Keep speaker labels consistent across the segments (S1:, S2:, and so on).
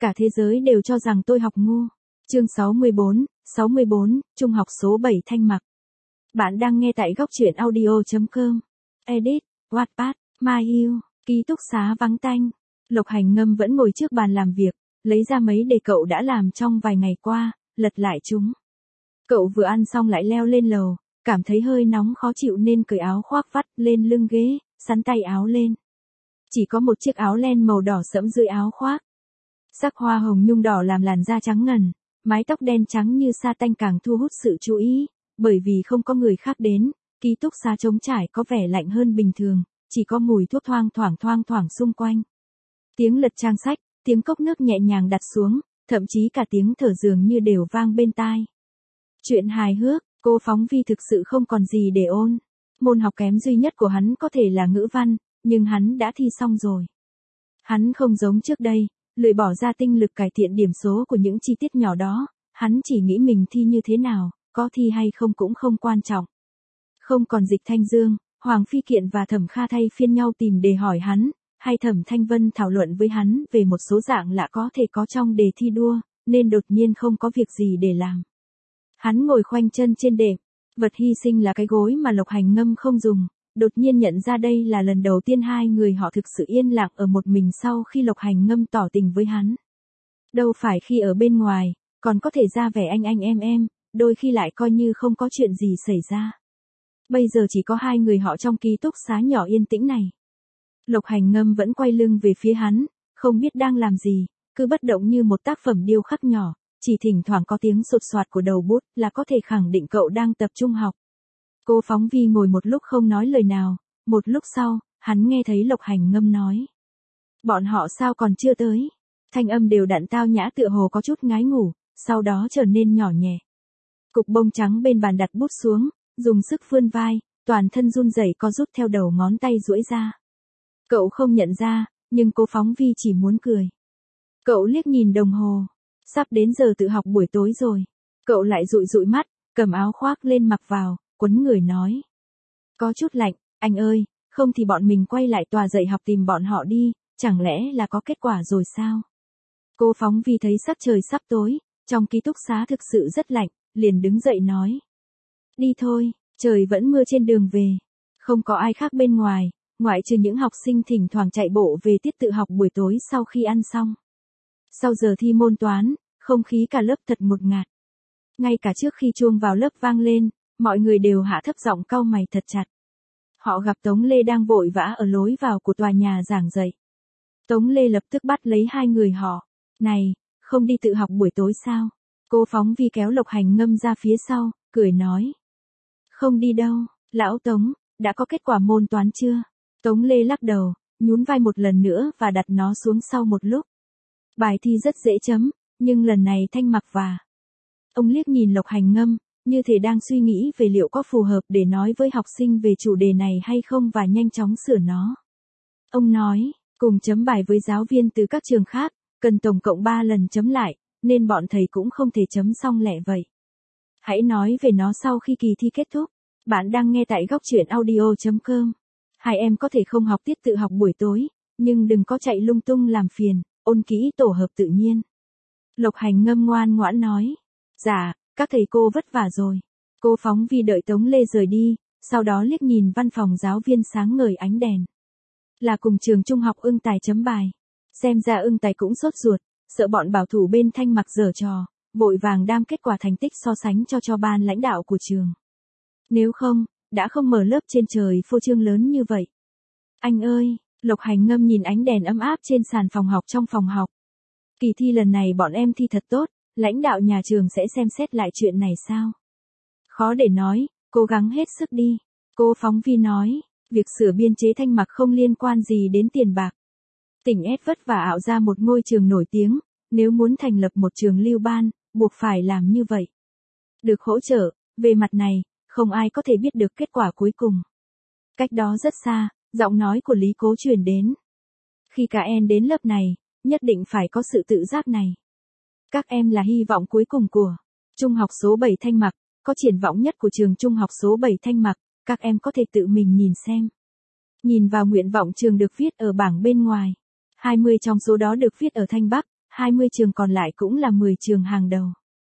S1: Cả thế giới đều cho rằng tôi học ngu. Chương 64, Trung học số 7 Thanh Mặc. Bạn đang nghe tại góc truyện audio.com. Edit, Wattpad, My Yêu, ký túc xá vắng tanh. Lộc Hành Ngâm vẫn ngồi trước bàn làm việc, lấy ra mấy đề cậu đã làm trong vài ngày qua, lật lại chúng. Cậu vừa ăn xong lại leo lên lầu, cảm thấy hơi nóng khó chịu nên cởi áo khoác vắt lên lưng ghế, sắn tay áo lên. Chỉ có một chiếc áo len màu đỏ sẫm dưới áo khoác. Sắc hoa hồng nhung đỏ làm làn da trắng ngần, mái tóc đen trắng như sa tanh càng thu hút sự chú ý, bởi vì không có người khác đến, ký túc xá trống trải có vẻ lạnh hơn bình thường, chỉ có mùi thuốc thoang thoảng xung quanh. Tiếng lật trang sách, tiếng cốc nước nhẹ nhàng đặt xuống, thậm chí cả tiếng thở dường như đều vang bên tai. Chuyện hài hước, cô Phóng Vi thực sự không còn gì để ôn. Môn học kém duy nhất của hắn có thể là ngữ văn, nhưng hắn đã thi xong rồi. Hắn không giống trước đây, lười bỏ ra tinh lực cải thiện điểm số của những chi tiết nhỏ đó, hắn chỉ nghĩ mình thi như thế nào, có thi hay không cũng không quan trọng. Không còn Dịch Thanh Dương, Hoàng Phi Kiện và Thẩm Kha thay phiên nhau tìm để hỏi hắn, hay Thẩm Thanh Vân thảo luận với hắn về một số dạng lạ có thể có trong đề thi đua, nên đột nhiên không có việc gì để làm. Hắn ngồi khoanh chân trên đệm, vật hy sinh là cái gối mà Lộc Hành Ngâm không dùng, đột nhiên nhận ra đây là lần đầu tiên hai người họ thực sự yên lặng ở một mình sau khi Lộc Hành Ngâm tỏ tình với hắn. Đâu phải khi ở bên ngoài, còn có thể ra vẻ anh em, đôi khi lại coi như không có chuyện gì xảy ra. Bây giờ chỉ có hai người họ trong ký túc xá nhỏ yên tĩnh này. Lộc Hành Ngâm vẫn quay lưng về phía hắn, không biết đang làm gì, cứ bất động như một tác phẩm điêu khắc nhỏ, chỉ thỉnh thoảng có tiếng sột soạt của đầu bút là có thể khẳng định cậu đang tập trung học. Cô Phóng Vi ngồi một lúc không nói lời nào, một lúc sau, hắn nghe thấy Lộc Hành Ngâm nói. Bọn họ sao còn chưa tới? Thanh âm đều đặn tao nhã tựa hồ có chút ngái ngủ, sau đó trở nên nhỏ nhẹ. Cục bông trắng bên bàn đặt bút xuống, dùng sức vươn vai, toàn thân run rẩy co rút theo đầu ngón tay duỗi ra. Cậu không nhận ra, nhưng cô Phóng Vi chỉ muốn cười. Cậu liếc nhìn đồng hồ, sắp đến giờ tự học buổi tối rồi. Cậu lại dụi mắt, cầm áo khoác lên mặc vào, quấn người nói. Có chút lạnh, anh ơi, không thì bọn mình quay lại tòa dạy học tìm bọn họ đi, chẳng lẽ là có kết quả rồi sao? Cô Phóng Vi thấy sắc trời sắp tối, trong ký túc xá thực sự rất lạnh, liền đứng dậy nói. Đi thôi, trời vẫn mưa trên đường về. Không có ai khác bên ngoài, ngoại trừ những học sinh thỉnh thoảng chạy bộ về tiết tự học buổi tối sau khi ăn xong. Sau giờ thi môn toán, không khí cả lớp thật ngột ngạt. Ngay cả trước khi chuông vào lớp vang lên, mọi người đều hạ thấp giọng cau mày thật chặt. Họ gặp Tống Lê đang vội vã ở lối vào của tòa nhà giảng dạy. Tống Lê lập tức bắt lấy hai người họ. Này, không đi tự học buổi tối sao? Cô Phóng Vi kéo Lộc Hành Ngâm ra phía sau, cười nói. Không đi đâu, lão Tống, đã có kết quả môn toán chưa? Tống Lê lắc đầu, nhún vai một lần nữa và đặt nó xuống sau một lúc. Bài thi rất dễ chấm, nhưng lần này Thanh Mặc và... Ông liếc nhìn Lộc Hành Ngâm, như thể đang suy nghĩ về liệu có phù hợp để nói với học sinh về chủ đề này hay không và nhanh chóng sửa nó. Ông nói, cùng chấm bài với giáo viên từ các trường khác, cần tổng cộng 3 lần chấm lại, nên bọn thầy cũng không thể chấm xong lẹ vậy. Hãy nói về nó sau khi kỳ thi kết thúc. Bạn đang nghe tại góc truyện audio.com. Hai em có thể không học tiết tự học buổi tối, nhưng đừng có chạy lung tung làm phiền, ôn kỹ tổ hợp tự nhiên. Lộc Hành Ngâm ngoan ngoãn nói. Dạ, các thầy cô vất vả rồi. Cô Phóng Vi đợi Tống Lê rời đi, sau đó liếc nhìn văn phòng giáo viên sáng ngời ánh đèn. Là cùng trường trung học Ưng Tài chấm bài. Xem ra Ưng Tài cũng sốt ruột, sợ bọn bảo thủ bên Thanh Mặc giở trò, vội vàng đam kết quả thành tích so sánh cho ban lãnh đạo của trường. Nếu không, đã không mở lớp trên trời phô trương lớn như vậy. Anh ơi, Lộc Hành Ngâm nhìn ánh đèn ấm áp trên sàn phòng học trong phòng học. Kỳ thi lần này bọn em thi thật tốt, lãnh đạo nhà trường sẽ xem xét lại chuyện này sao? Khó để nói, cố gắng hết sức đi. Cô Phóng Vi nói, việc sửa biên chế Thanh Mặc không liên quan gì đến tiền bạc. Tỉnh S vất vả ảo ra một ngôi trường nổi tiếng, nếu muốn thành lập một trường lưu ban, buộc phải làm như vậy. Được hỗ trợ, về mặt này, không ai có thể biết được kết quả cuối cùng. Cách đó rất xa, giọng nói của Lý Cố truyền đến. Khi cả em đến lớp này, nhất định phải có sự tự giác này. Các em là hy vọng cuối cùng của Trung học số 7 Thanh Mặc, có triển vọng nhất của trường Trung học số 7 Thanh Mặc, các em có thể tự mình nhìn xem. Nhìn vào nguyện vọng trường được viết ở bảng bên ngoài. 20 trong số đó được viết ở Thanh Bắc, 20 trường còn lại cũng là 10 trường hàng đầu.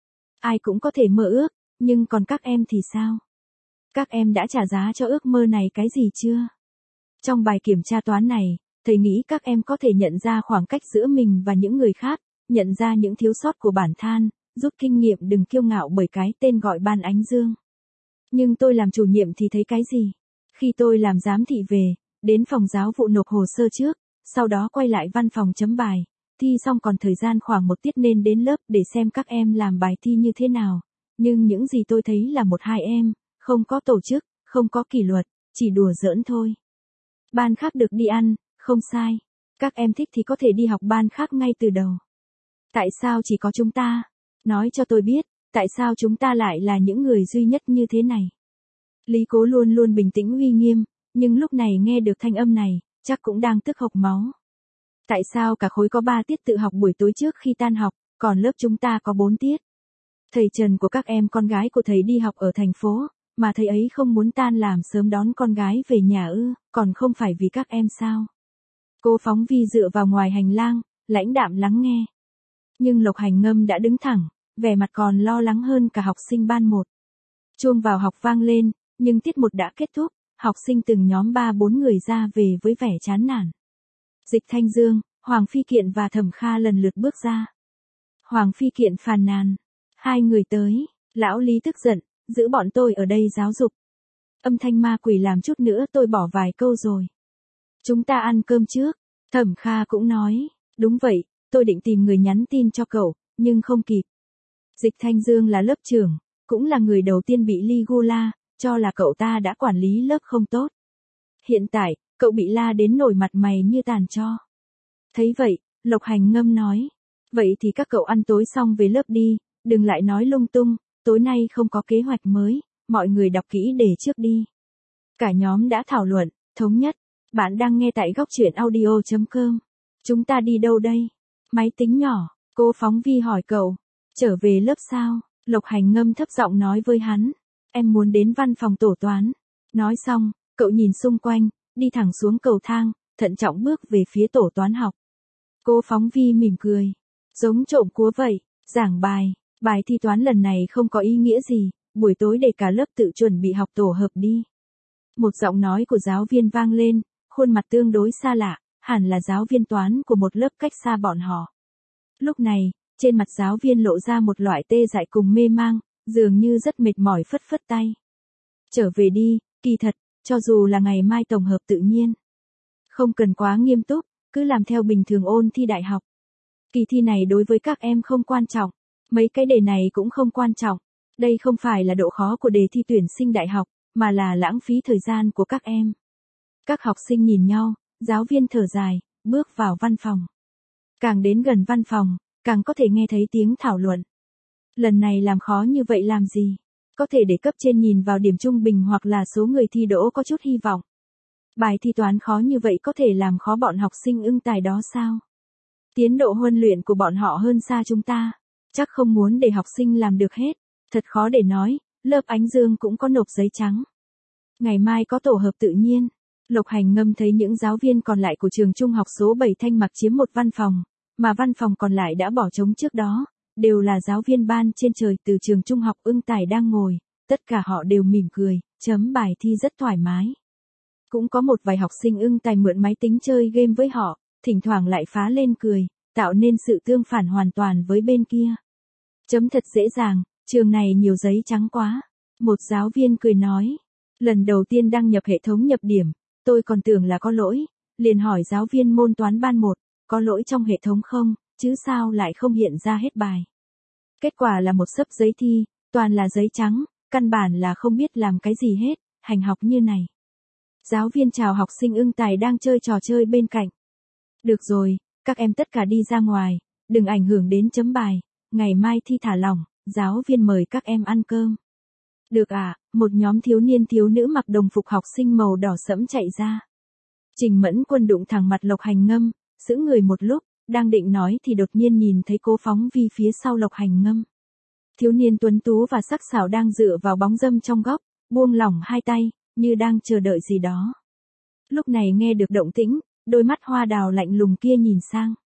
S1: Ai cũng có thể mơ ước, nhưng còn các em thì sao? Các em đã trả giá cho ước mơ này cái gì chưa? Trong bài kiểm tra toán này, thầy nghĩ các em có thể nhận ra khoảng cách giữa mình và những người khác, nhận ra những thiếu sót của bản thân, rút kinh nghiệm đừng kiêu ngạo bởi cái tên gọi ban ánh dương. Nhưng tôi làm chủ nhiệm thì thấy cái gì? Khi tôi làm giám thị về, đến phòng giáo vụ nộp hồ sơ trước, sau đó quay lại văn phòng chấm bài, thi xong còn thời gian khoảng 1 tiết nên đến lớp để xem các em làm bài thi như thế nào. Nhưng những gì tôi thấy là 1-2 em, không có tổ chức, không có kỷ luật, chỉ đùa giỡn thôi. Ban khác được đi ăn, không sai. Các em thích thì có thể đi học ban khác ngay từ đầu. Tại sao chỉ có chúng ta? Nói cho tôi biết, tại sao chúng ta lại là những người duy nhất như thế này? Lý Cố luôn luôn bình tĩnh uy nghiêm, nhưng lúc này nghe được thanh âm này, chắc cũng đang tức hộc máu. Tại sao cả khối có 3 tiết tự học buổi tối trước khi tan học, còn lớp chúng ta có 4 tiết? Thầy Trần của các em con gái của thầy đi học ở thành phố, mà thầy ấy không muốn tan làm sớm đón con gái về nhà ư, còn không phải vì các em sao? Cô phóng viên dựa vào ngoài hành lang, lãnh đạm lắng nghe. Nhưng Lộc Hành Ngâm đã đứng thẳng, vẻ mặt còn lo lắng hơn cả học sinh ban 1. Chuông vào học vang lên, nhưng tiết 1 đã kết thúc, học sinh từng nhóm 3-4 người ra về với vẻ chán nản. Dịch Thanh Dương, Hoàng Phi Kiện và Thẩm Kha lần lượt bước ra. Hoàng Phi Kiện phàn nàn. 2 người tới, lão Lý tức giận, giữ bọn tôi ở đây giáo dục. Âm thanh ma quỷ làm chút nữa tôi bỏ vài câu rồi. Chúng ta ăn cơm trước. Thẩm Kha cũng nói, đúng vậy, tôi định tìm người nhắn tin cho cậu, nhưng không kịp. Dịch Thanh Dương là lớp trưởng, cũng là người đầu tiên bị Ligula, cho là cậu ta đã quản lý lớp không tốt. Hiện tại, cậu bị la đến nổi mặt mày như tàn tro. Thấy vậy, Lộc Hành Ngâm nói, vậy thì các cậu ăn tối xong về lớp đi, đừng lại nói lung tung, tối nay không có kế hoạch mới, mọi người đọc kỹ đề trước đi. Cả nhóm đã thảo luận, thống nhất. Bạn đang nghe tại góc truyện audio.com. Chúng ta đi đâu đây? Máy tính nhỏ, cô phóng viên hỏi cậu. Trở về lớp sao? Lộc Hành Ngâm thấp giọng nói với hắn. Em muốn đến văn phòng tổ toán. Nói xong, cậu nhìn xung quanh, đi thẳng xuống cầu thang, thận trọng bước về phía tổ toán học. Cô phóng viên mỉm cười. Giống trộm cúa vậy, giảng bài thi toán lần này không có ý nghĩa gì, buổi tối để cả lớp tự chuẩn bị học tổ hợp đi. Một giọng nói của giáo viên vang lên, khuôn mặt tương đối xa lạ, hẳn là giáo viên toán của một lớp cách xa bọn họ. Lúc này, trên mặt giáo viên lộ ra một loại tê dại cùng mê mang, dường như rất mệt mỏi phất phất tay. Trở về đi, kỳ thật, cho dù là ngày mai tổng hợp tự nhiên. Không cần quá nghiêm túc, cứ làm theo bình thường ôn thi đại học. Kỳ thi này đối với các em không quan trọng, mấy cái đề này cũng không quan trọng. Đây không phải là độ khó của đề thi tuyển sinh đại học, mà là lãng phí thời gian của các em. Các học sinh nhìn nhau, giáo viên thở dài, bước vào văn phòng. Càng đến gần văn phòng, càng có thể nghe thấy tiếng thảo luận. Lần này làm khó như vậy làm gì? Có thể để cấp trên nhìn vào điểm trung bình hoặc là số người thi đỗ có chút hy vọng. Bài thi toán khó như vậy có thể làm khó bọn học sinh ưng tài đó sao? Tiến độ huấn luyện của bọn họ hơn xa chúng ta. Chắc không muốn để học sinh làm được hết. Thật khó để nói, lớp Ánh Dương cũng có nộp giấy trắng. Ngày mai có tổ hợp tự nhiên. Lộc Hành Ngâm thấy những giáo viên còn lại của trường trung học số 7 Thanh Mặc chiếm một văn phòng, mà văn phòng còn lại đã bỏ trống trước đó, đều là giáo viên ban trên trời từ trường trung học Ưng Tài đang ngồi, tất cả họ đều mỉm cười, chấm bài thi rất thoải mái. Cũng có một vài học sinh Ưng Tài mượn máy tính chơi game với họ, thỉnh thoảng lại phá lên cười, tạo nên sự tương phản hoàn toàn với bên kia. Chấm thật dễ dàng, trường này nhiều giấy trắng quá. Một giáo viên cười nói, lần đầu tiên đăng nhập hệ thống nhập điểm, tôi còn tưởng là có lỗi, liền hỏi giáo viên môn toán ban 1, có lỗi trong hệ thống không, chứ sao lại không hiện ra hết bài. Kết quả là một xấp giấy thi, toàn là giấy trắng, căn bản là không biết làm cái gì hết, hành học như này. Giáo viên chào học sinh Ưng Tài đang chơi trò chơi bên cạnh. Được rồi, các em tất cả đi ra ngoài, đừng ảnh hưởng đến chấm bài, ngày mai thi thả lỏng, giáo viên mời các em ăn cơm. Được à, một nhóm thiếu niên thiếu nữ mặc đồng phục học sinh màu đỏ sẫm chạy ra. Trình Mẫn Quân đụng thẳng mặt Lộc Hành Ngâm, sững người một lúc, đang định nói thì đột nhiên nhìn thấy cô phóng vi phía sau Lộc Hành Ngâm. Thiếu niên tuấn tú và sắc sảo đang dựa vào bóng râm trong góc, buông lỏng hai tay, như đang chờ đợi gì đó. Lúc này nghe được động tĩnh, đôi mắt hoa đào lạnh lùng kia nhìn sang.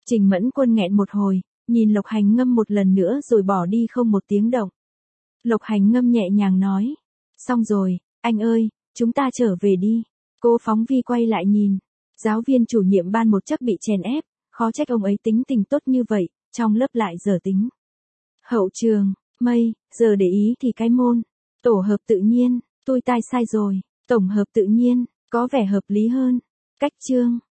S1: Trình Mẫn Quân nghẹn một hồi, nhìn Lộc Hành Ngâm một lần nữa rồi bỏ đi không một tiếng động. Lộc Hành Ngâm nhẹ nhàng nói. Xong rồi, anh ơi, chúng ta trở về đi. Cô phóng vi quay lại nhìn. Giáo viên chủ nhiệm ban một chắc bị chèn ép, khó trách ông ấy tính tình tốt như vậy, trong lớp lại dở tính. Hậu trường, Mây, giờ để ý thì cái môn. Tổ hợp tự nhiên, tôi tai sai rồi, tổng hợp tự nhiên, có vẻ hợp lý hơn. Cách chương.